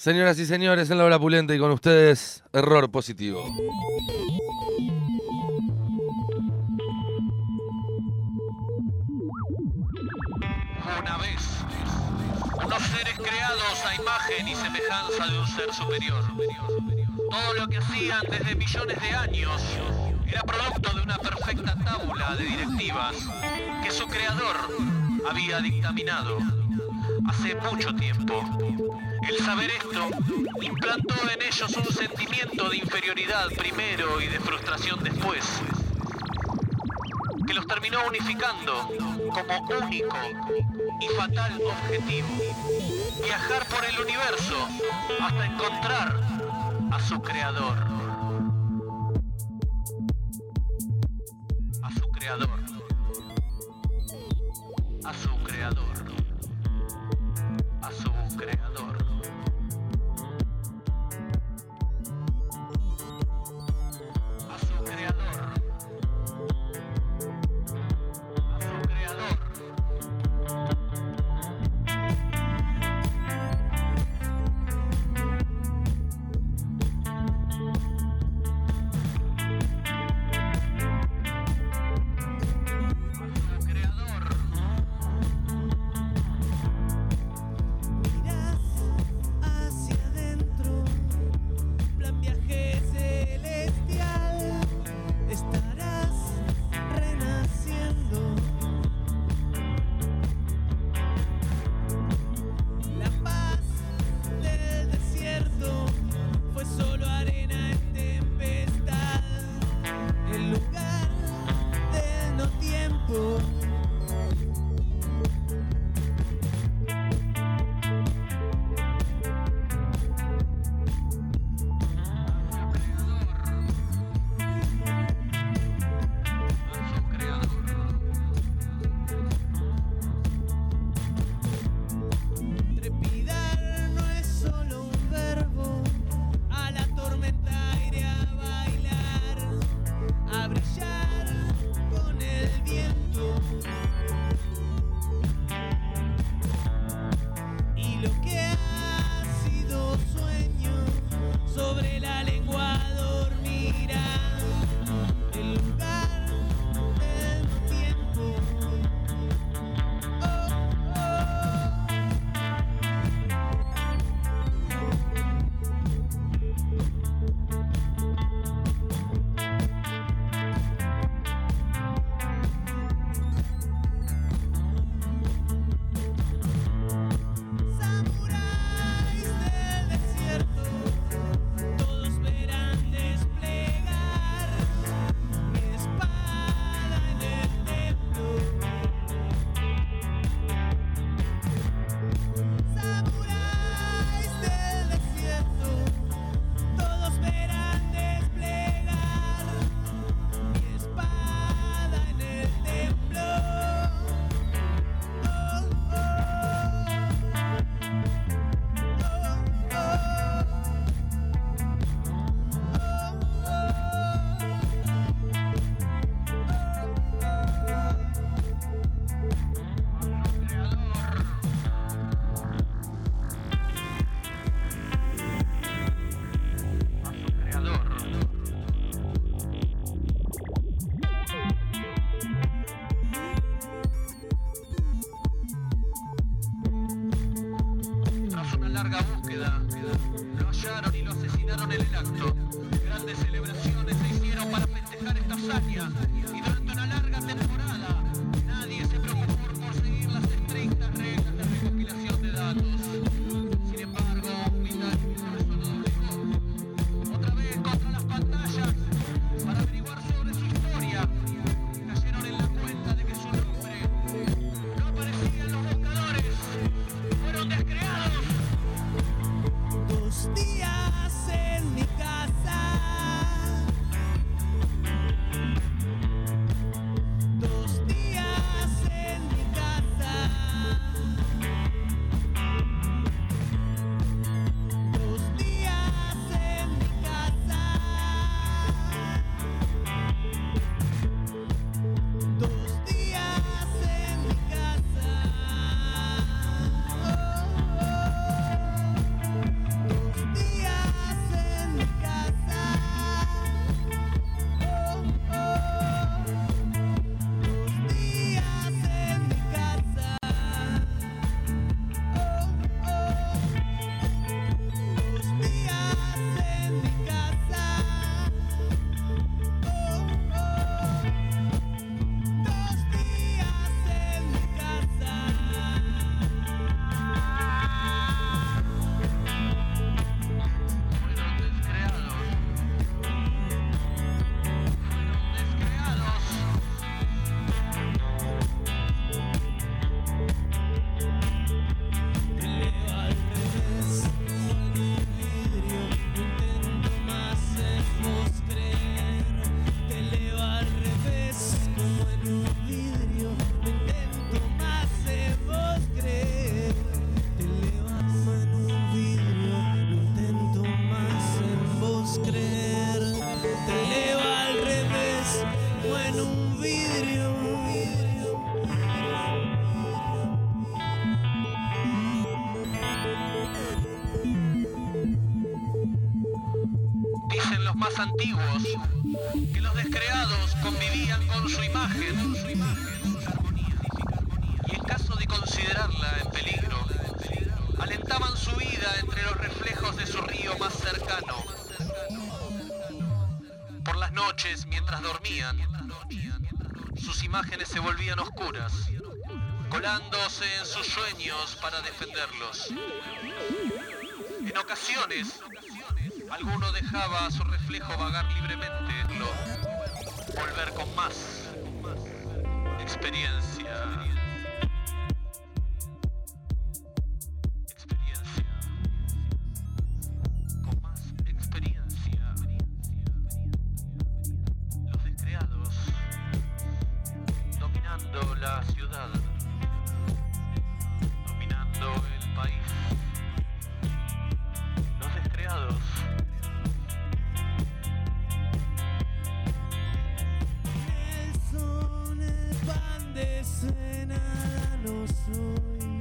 Señoras y señores, en la hora pulenta y con ustedes, Error Positivo. Una vez, unos seres creados a imagen y semejanza de un ser superior. Todo lo que hacían desde millones de años era producto de una perfecta tabla de directivas que su creador había dictaminado hace mucho tiempo. El saber esto implantó en ellos un sentimiento de inferioridad primero y de frustración después, que los terminó unificando como único y fatal objetivo: viajar por el universo hasta encontrar a su creador. A su creador. A su creador. A su creador. A su creador. A su creador. Días en mi casa más antiguos, que los descreados convivían con su imagen, y en caso de considerarla en peligro, alentaban su vida entre los reflejos de su río más cercano. Por las noches, mientras dormían, sus imágenes se volvían oscuras, colándose en sus sueños para defenderlos. En ocasiones, alguno dejaba a su reflejo vagar libremente, volver con más experiencia. Con más experiencia. Los descreados dominando la ciudad, dominando el país. Los descreados. Nelson, el pan de nada no soy.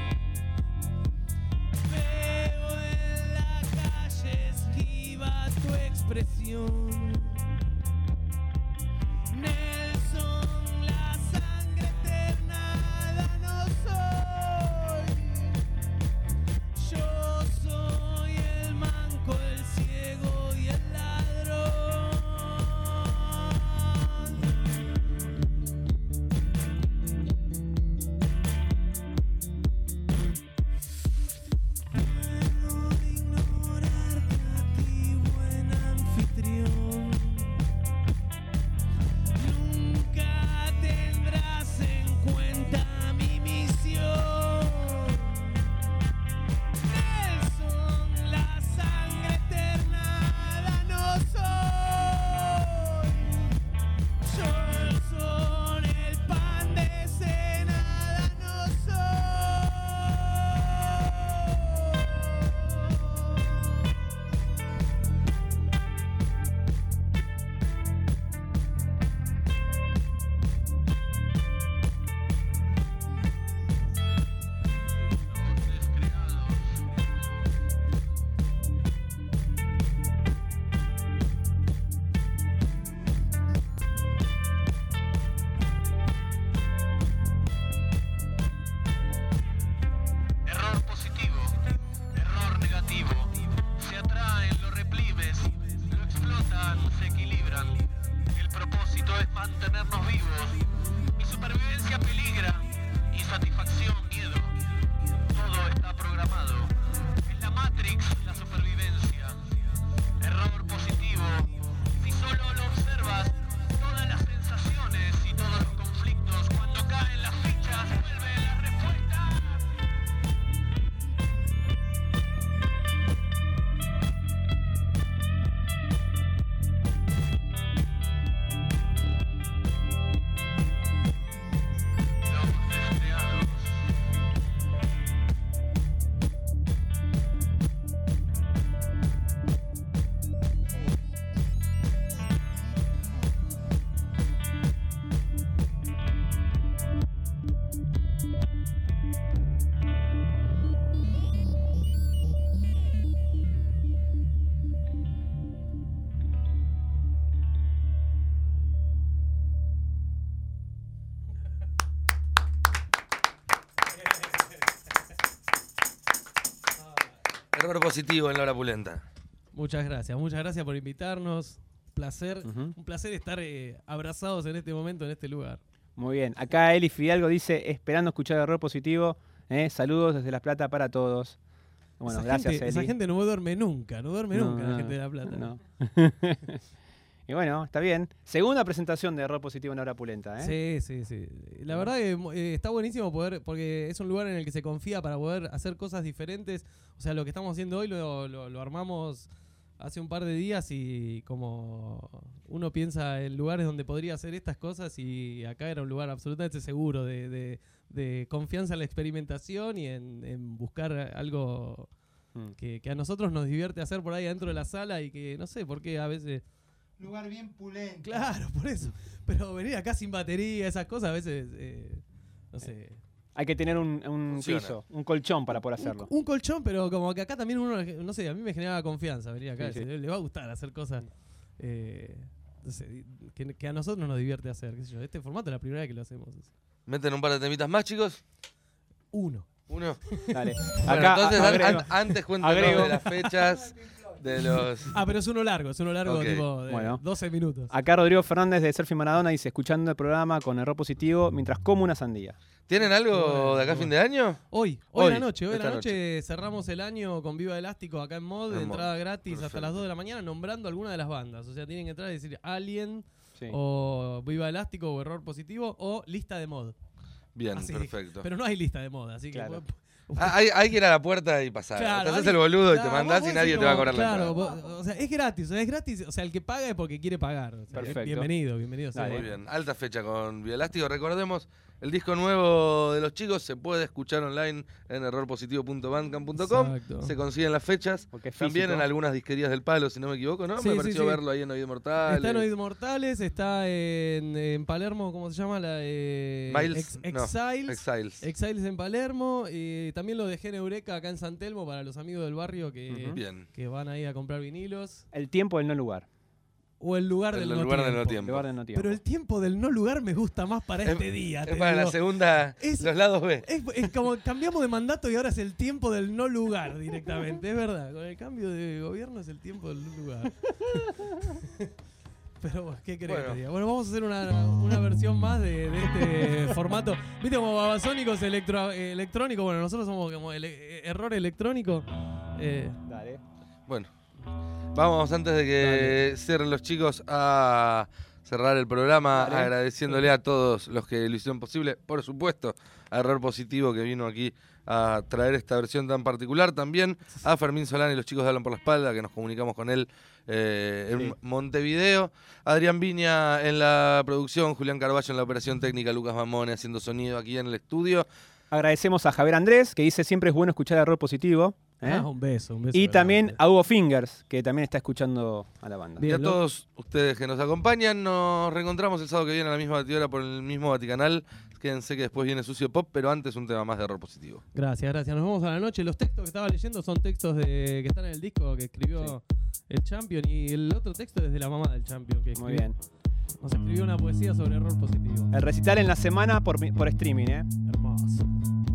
Veo en la calle esquiva tu expresión. Nelson, la sangre eterna no soy. Yo soy el manco, el ciego y el ladrón. Puedo ignorarte a ti, buen anfitrión. Nunca tendrás en cuenta mi misión. Nelson, la sangre eterna no soy. Yo soy el pan de cena no soy. Error positivo, error negativo. Se atraen, lo reprimes, lo explotan, se equilibran. El propósito es mantenernos vivos. Mi supervivencia peligra. Insatisfacción, miedo. Todo está programado. Es la Matrix, la supervivencia. Error positivo. Si solo lo observas, todas las sensaciones y todos los conflictos, cuando caen las fichas, vuelven las respuestas. Los descreados. Error positivo en la hora pulenta. Muchas gracias por invitarnos. Un placer estar abrazados en este momento, en este lugar. Muy bien. Acá Eli Fidalgo dice, esperando escuchar Error Positivo. Saludos desde La Plata para todos. Bueno, gracias, Eli. Esa gente no duerme nunca, la gente de La Plata. No. Y bueno, está bien. Segunda presentación de Error Positivo en Hora Pulenta, ¿eh? Sí. La verdad que está buenísimo porque es un lugar en el que se confía para poder hacer cosas diferentes. O sea, lo que estamos haciendo hoy lo armamos hace un par de días y como uno piensa en lugares donde podría hacer estas cosas, y acá era un lugar absolutamente seguro de confianza en la experimentación y en buscar algo que a nosotros nos divierte hacer por ahí adentro de la sala, y que no sé por qué a veces... Lugar bien pulento. Claro, por eso. Pero venir acá sin batería, esas cosas, a veces, no sé... Hay que tener un piso, un colchón para poder hacerlo. Un colchón, pero como que acá también uno, no sé, a mí me generaba confianza venir acá. Sí. Le va a gustar hacer cosas que a nosotros nos divierte hacer, qué sé yo. Este formato es la primera vez que lo hacemos. ¿Meten un par de temitas más, chicos? Uno. ¿Uno? Dale. Bueno, Acá entonces agrego. antes cuéntanos Agrego. de las fechas, de los... Pero es uno largo, Ok. tipo de Bueno. 12 minutos. Acá Rodrigo Fernández de Surfing Maradona dice, escuchando el programa con error positivo mientras como una sandía. ¿Tienen algo Bueno, de acá a bueno. fin de año? Hoy Hoy, a la noche, esta cerramos el año con Viva Elástico acá en Mod, En entrada Mod, gratis hasta perfecto. las 2 de la mañana, nombrando alguna de las bandas. O sea, tienen que entrar y decir Alien, Sí. o Viva Elástico, o Error Positivo, o lista de Mod. Bien, Así, perfecto. Pero no hay lista de Mod, así que... Claro. Hay que ir a la puerta y pasar. Claro, Te haces alguien- el boludo y te Claro, mandás vos y nadie decís te va a como, cobrar la claro, entrada. o sea, es gratis. O sea, el que paga es porque quiere pagar. O sea, Perfecto. bienvenido sea. Dale. Muy bien, alta fecha con Bioelástico. Recordemos, el disco nuevo de los chicos se puede escuchar online en errorpositivo.bandcamp.com. Exacto. Se consiguen las fechas. Porque es También físico. en algunas disquerías del Palo, si no me equivoco, ¿no? Sí, me sí, pareció sí. verlo ahí en Oído Mortales. Está en Oídos Mortales, está en Palermo, ¿cómo se llama? Miles, no, Exiles. Exiles. Exiles en Palermo. Y también lo dejé en Eureka acá en San Telmo para los amigos del barrio Bien. que van ahí a comprar vinilos. El tiempo del no lugar. O el lugar del El no lugar del tiempo. no tiempo. Lugar del no tiempo. Pero el tiempo del no lugar me gusta más para este día. Es te para la digo. segunda, Es- los lados B. Es como cambiamos de mandato y ahora es el tiempo del no lugar directamente, es verdad. Con el cambio de gobierno es el tiempo del no lugar. Pero bueno, ¿qué querés que te diga? Bueno, vamos a hacer una versión más de este formato. ¿Viste como Babasónicos electrónico? Bueno, nosotros somos como error electrónico. Dale. Bueno, vamos antes de que cierren los chicos a cerrar el programa, Dale. agradeciéndole a todos los que lo hicieron posible, por supuesto, a Error Positivo que vino aquí a traer esta versión tan particular, también a Fermín Solán y los chicos de Hablan por la Espalda, que nos comunicamos con él en Sí. Montevideo, Adrián Viña en la producción, Julián Carballo en la operación técnica, Lucas Mamone haciendo sonido aquí en el estudio. Agradecemos a Javier Andrés, que dice siempre es bueno escuchar error positivo. ¿eh? Un beso. Y también grande. a Hugo Fingers, que también está escuchando a la banda. Y Bien, a todos ustedes que nos acompañan, nos reencontramos el sábado que viene a la misma batidora por el mismo Vaticanal. Quédense que después viene Sucio Pop, pero antes un tema más de Error Positivo. Gracias. Nos vemos a la noche. Los textos que estaba leyendo son textos que están en el disco que escribió el Champion, y el otro texto es de la mamá del Champion. Que Muy escribió- bien. Nos escribió una poesía sobre error positivo. El recital en la semana por streaming, ¿eh? Hermoso.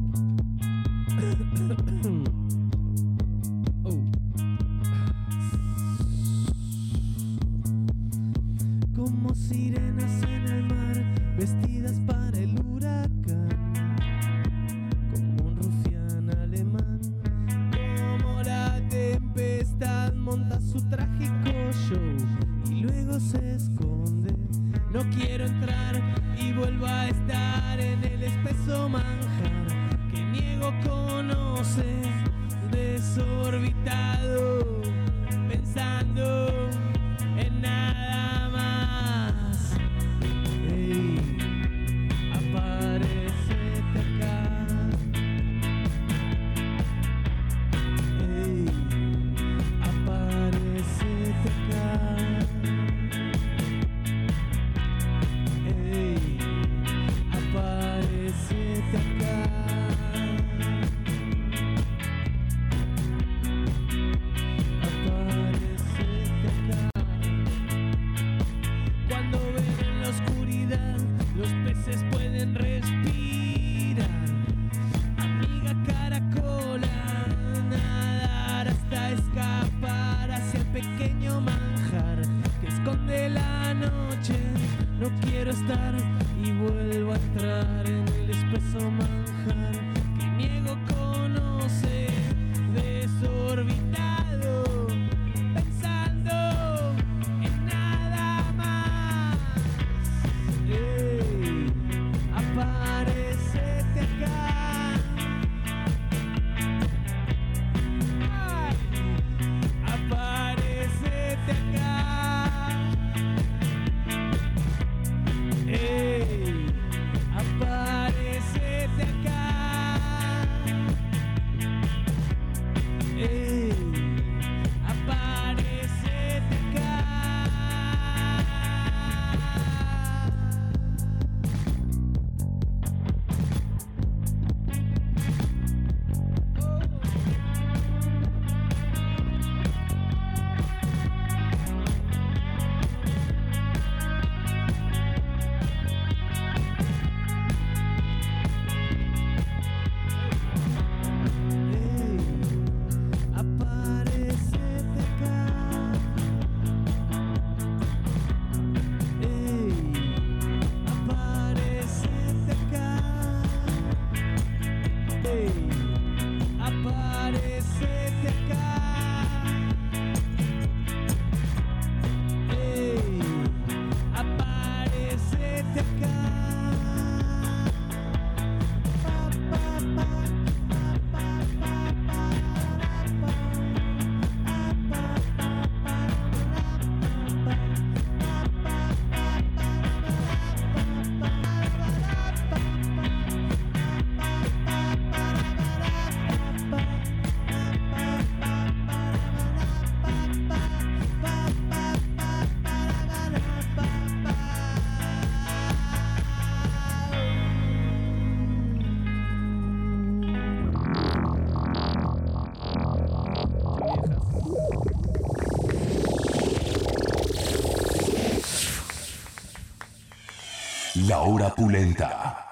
Como sirenas en el mar, vestidas para el huracán. Como un rufián alemán, como la tempestad monta su trágico show y luego se esconde. No quiero entrar y vuelvo a estar en el espeso manjar que niego conoce, desorbitado, pensando en nada más. Ey, aparecete acá. Ey, aparecete acá. Ey, aparecete acá. Aparecete acá. Cuando ven en la oscuridad, los peces pueden respirar. Amiga caracola, nadar hasta escapar hacia el pequeño manjar que esconde la noche. No quiero estar y vuelvo a entrar en el espeso manjar que niego conoce, desorbitado, pensando en nada más. Ey, aparecete acá. Ay, aparecete acá. Ey, aparecete acá. La Hora Pulenta.